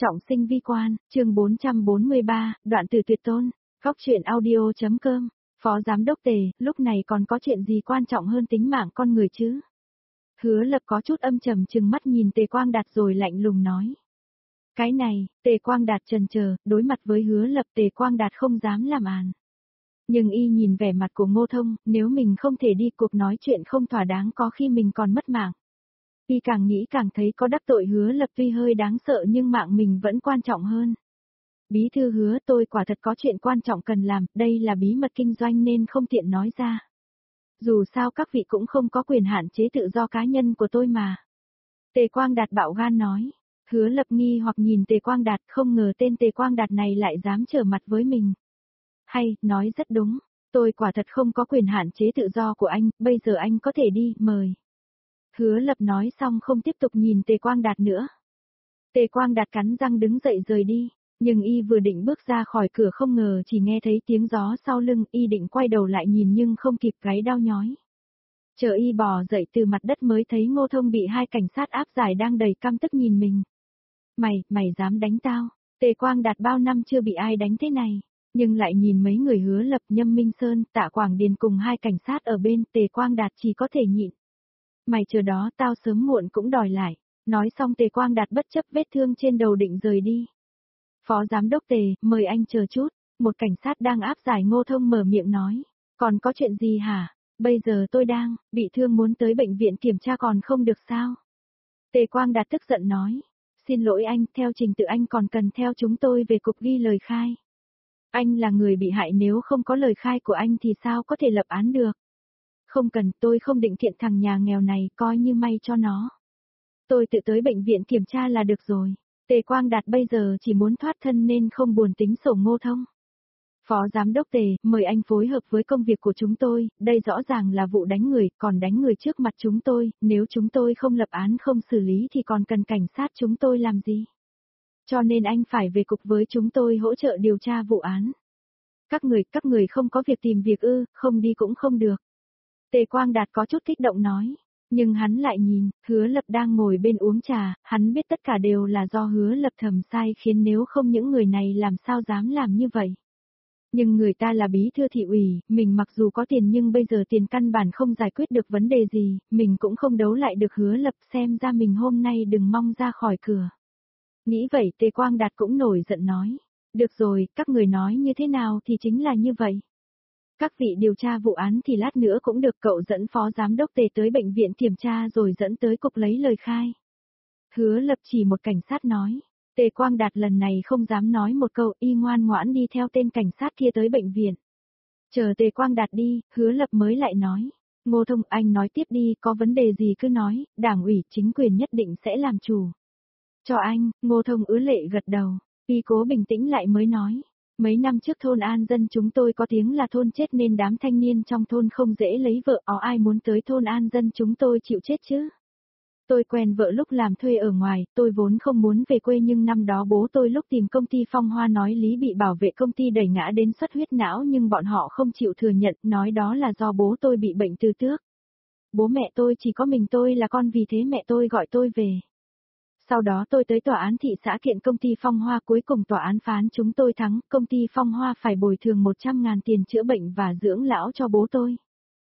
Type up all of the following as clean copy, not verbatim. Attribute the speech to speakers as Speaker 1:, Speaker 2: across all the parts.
Speaker 1: Trọng sinh vi quan, chương 443, đoạn từ tuyệt tôn, góc truyện audio.com, Phó Giám đốc Tề, lúc này còn có chuyện gì quan trọng hơn tính mạng con người chứ? Hứa Lập có chút âm trầm trừng mắt nhìn Tề Quang Đạt rồi lạnh lùng nói. Cái này, Tề Quang Đạt chần chờ, đối mặt với Hứa Lập Tề Quang Đạt không dám làm àn. Nhưng y nhìn vẻ mặt của Ngô Thông, nếu mình không thể đi cuộc nói chuyện không thỏa đáng có khi mình còn mất mạng. Y càng nghĩ càng thấy có đắc tội Hứa Lập tuy hơi đáng sợ nhưng mạng mình vẫn quan trọng hơn. Bí thư Hứa, tôi quả thật có chuyện quan trọng cần làm, đây là bí mật kinh doanh nên không tiện nói ra. Dù sao các vị cũng không có quyền hạn chế tự do cá nhân của tôi mà. Tề Quang Đạt bạo gan nói. Hứa Lập nghi hoặc nhìn Tề Quang Đạt, không ngờ tên Tề Quang Đạt này lại dám trở mặt với mình. Hay, nói rất đúng, tôi quả thật không có quyền hạn chế tự do của anh, bây giờ anh có thể đi, mời. Hứa Lập nói xong không tiếp tục nhìn Tề Quang Đạt nữa. Tề Quang Đạt cắn răng đứng dậy rời đi, nhưng y vừa định bước ra khỏi cửa không ngờ chỉ nghe thấy tiếng gió sau lưng, y định quay đầu lại nhìn nhưng không kịp, gáy đau nhói. Chờ y bò dậy từ mặt đất mới thấy Ngô Thông bị hai cảnh sát áp giải đang đầy căm tức nhìn mình. Mày dám đánh tao? Tề Quang Đạt bao năm chưa bị ai đánh thế này, nhưng lại nhìn mấy người Hứa Lập, Nhâm Minh Sơn, Tạ Quảng Điền cùng hai cảnh sát ở bên, Tề Quang Đạt chỉ có thể nhịn. Mày chờ đó, tao sớm muộn cũng đòi lại. Nói xong Tề Quang Đạt bất chấp vết thương trên đầu định rời đi. Phó Giám đốc Tề, mời anh chờ chút. Một cảnh sát đang áp giải Ngô Thông mở miệng nói. Còn có chuyện gì hả? Bây giờ tôi đang bị thương, muốn tới bệnh viện kiểm tra còn không được sao? Tề Quang Đạt tức giận nói. Xin lỗi anh, theo trình tự anh còn cần theo chúng tôi về cục ghi lời khai. Anh là người bị hại, nếu không có lời khai của anh thì sao có thể lập án được? Không cần, tôi không định kiện thằng nhà nghèo này, coi như may cho nó. Tôi tự tới bệnh viện kiểm tra là được rồi. Tề Quang Đạt bây giờ chỉ muốn thoát thân nên không buồn tính sổ Ngô Thông. Phó Giám đốc Tề, mời anh phối hợp với công việc của chúng tôi, đây rõ ràng là vụ đánh người, còn đánh người trước mặt chúng tôi, nếu chúng tôi không lập án không xử lý thì còn cần cảnh sát chúng tôi làm gì? Cho nên anh phải về cục với chúng tôi hỗ trợ điều tra vụ án. Các người không có việc tìm việc ư, không đi cũng không được. Tề Quang Đạt có chút kích động nói. Nhưng hắn lại nhìn, Hứa Lập đang ngồi bên uống trà, hắn biết tất cả đều là do Hứa Lập thầm sai khiến, nếu không những người này làm sao dám làm như vậy. Nhưng người ta là bí thư thị ủy, mình mặc dù có tiền nhưng bây giờ tiền căn bản không giải quyết được vấn đề gì, mình cũng không đấu lại được Hứa Lập, xem ra mình hôm nay đừng mong ra khỏi cửa. Nghĩ vậy Tề Quang Đạt cũng nổi giận nói. Được rồi, các người nói như thế nào thì chính là như vậy. Các vị điều tra vụ án thì lát nữa cũng được, cậu dẫn Phó Giám đốc Tề tới bệnh viện kiểm tra rồi dẫn tới cục lấy lời khai. Hứa Lập chỉ một cảnh sát nói. Tề Quang Đạt lần này không dám nói một câu, y ngoan ngoãn đi theo tên cảnh sát kia tới bệnh viện. Chờ Tề Quang Đạt đi, Hứa Lập mới lại nói. Ngô Thông, anh nói tiếp đi, có vấn đề gì cứ nói, đảng ủy chính quyền nhất định sẽ làm chủ. Cho anh, Ngô Thông ứa lệ gật đầu, y cố bình tĩnh lại mới nói. Mấy năm trước thôn An Dân chúng tôi có tiếng là thôn chết nên đám thanh niên trong thôn không dễ lấy vợ, ai muốn tới thôn An Dân chúng tôi chịu chết chứ. Tôi quen vợ lúc làm thuê ở ngoài, tôi vốn không muốn về quê nhưng năm đó bố tôi lúc tìm công ty Phong Hoa nói lý bị bảo vệ công ty đẩy ngã đến xuất huyết não nhưng bọn họ không chịu thừa nhận, nói đó là do bố tôi bị bệnh từ trước. Bố mẹ tôi chỉ có mình tôi là con, vì thế mẹ tôi gọi tôi về. Sau đó tôi tới tòa án thị xã kiện công ty Phong Hoa, cuối cùng tòa án phán chúng tôi thắng, công ty Phong Hoa phải bồi thường 100.000 tiền chữa bệnh và dưỡng lão cho bố tôi.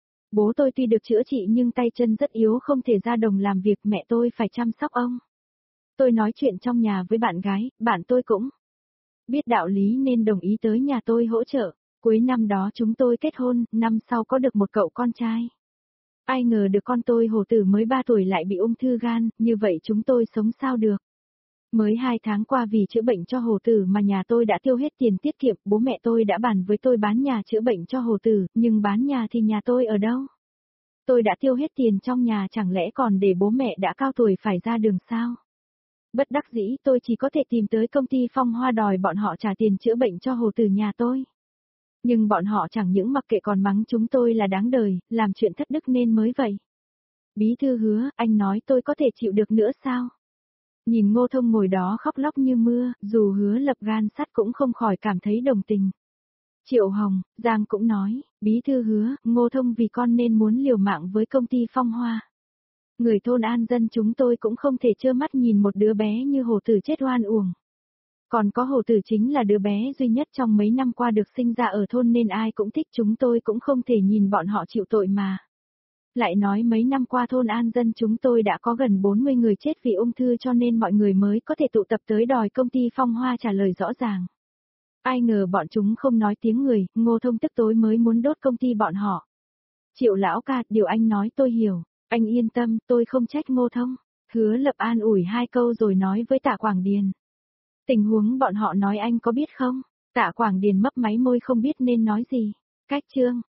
Speaker 1: Bố tôi tuy được chữa trị nhưng tay chân rất yếu không thể ra đồng làm việc, mẹ tôi phải chăm sóc ông. Tôi nói chuyện trong nhà với bạn gái, bạn tôi cũng biết đạo lý nên đồng ý tới nhà tôi hỗ trợ. Cuối năm đó chúng tôi kết hôn, năm sau có được một cậu con trai. Ai ngờ được con tôi Hồ Tử mới 3 tuổi lại bị ung thư gan, như vậy chúng tôi sống sao được. Mới 2 tháng qua vì chữa bệnh cho Hồ Tử mà nhà tôi đã tiêu hết tiền tiết kiệm, bố mẹ tôi đã bàn với tôi bán nhà chữa bệnh cho Hồ Tử, nhưng bán nhà thì nhà tôi ở đâu? Tôi đã tiêu hết tiền trong nhà, chẳng lẽ còn để bố mẹ đã cao tuổi phải ra đường sao? Bất đắc dĩ tôi chỉ có thể tìm tới công ty Phong Hoa đòi bọn họ trả tiền chữa bệnh cho Hồ Tử nhà tôi. Nhưng bọn họ chẳng những mặc kệ còn mắng chúng tôi là đáng đời, làm chuyện thất đức nên mới vậy. Bí thư Hứa, anh nói tôi có thể chịu được nữa sao? Nhìn Ngô Thông ngồi đó khóc lóc như mưa, dù Hứa Lập gan sắt cũng không khỏi cảm thấy đồng tình. Triệu Hồng, Giang cũng nói, bí thư Hứa, Ngô Thông vì con nên muốn liều mạng với công ty Phong Hoa. Người thôn An Dân chúng tôi cũng không thể trơ mắt nhìn một đứa bé như Hồ Tử chết oan uổng. Còn có Hồ Tử chính là đứa bé duy nhất trong mấy năm qua được sinh ra ở thôn nên ai cũng thích, chúng tôi cũng không thể nhìn bọn họ chịu tội mà. Lại nói mấy năm qua thôn An Dân chúng tôi đã có gần 40 người chết vì ung thư cho nên mọi người mới có thể tụ tập tới đòi công ty Phong Hoa trả lời rõ ràng. Ai ngờ bọn chúng không nói tiếng người, Ngô Thông tức tối mới muốn đốt công ty bọn họ. Triệu lão ca, điều anh nói tôi hiểu, anh yên tâm, tôi không trách Ngô Thông. Hứa Lập an ủi hai câu rồi nói với Tạ Quảng Điền. Tình huống bọn họ nói anh có biết không? Tạ Quảng Điền mấp máy môi không biết nên nói gì. Cách chương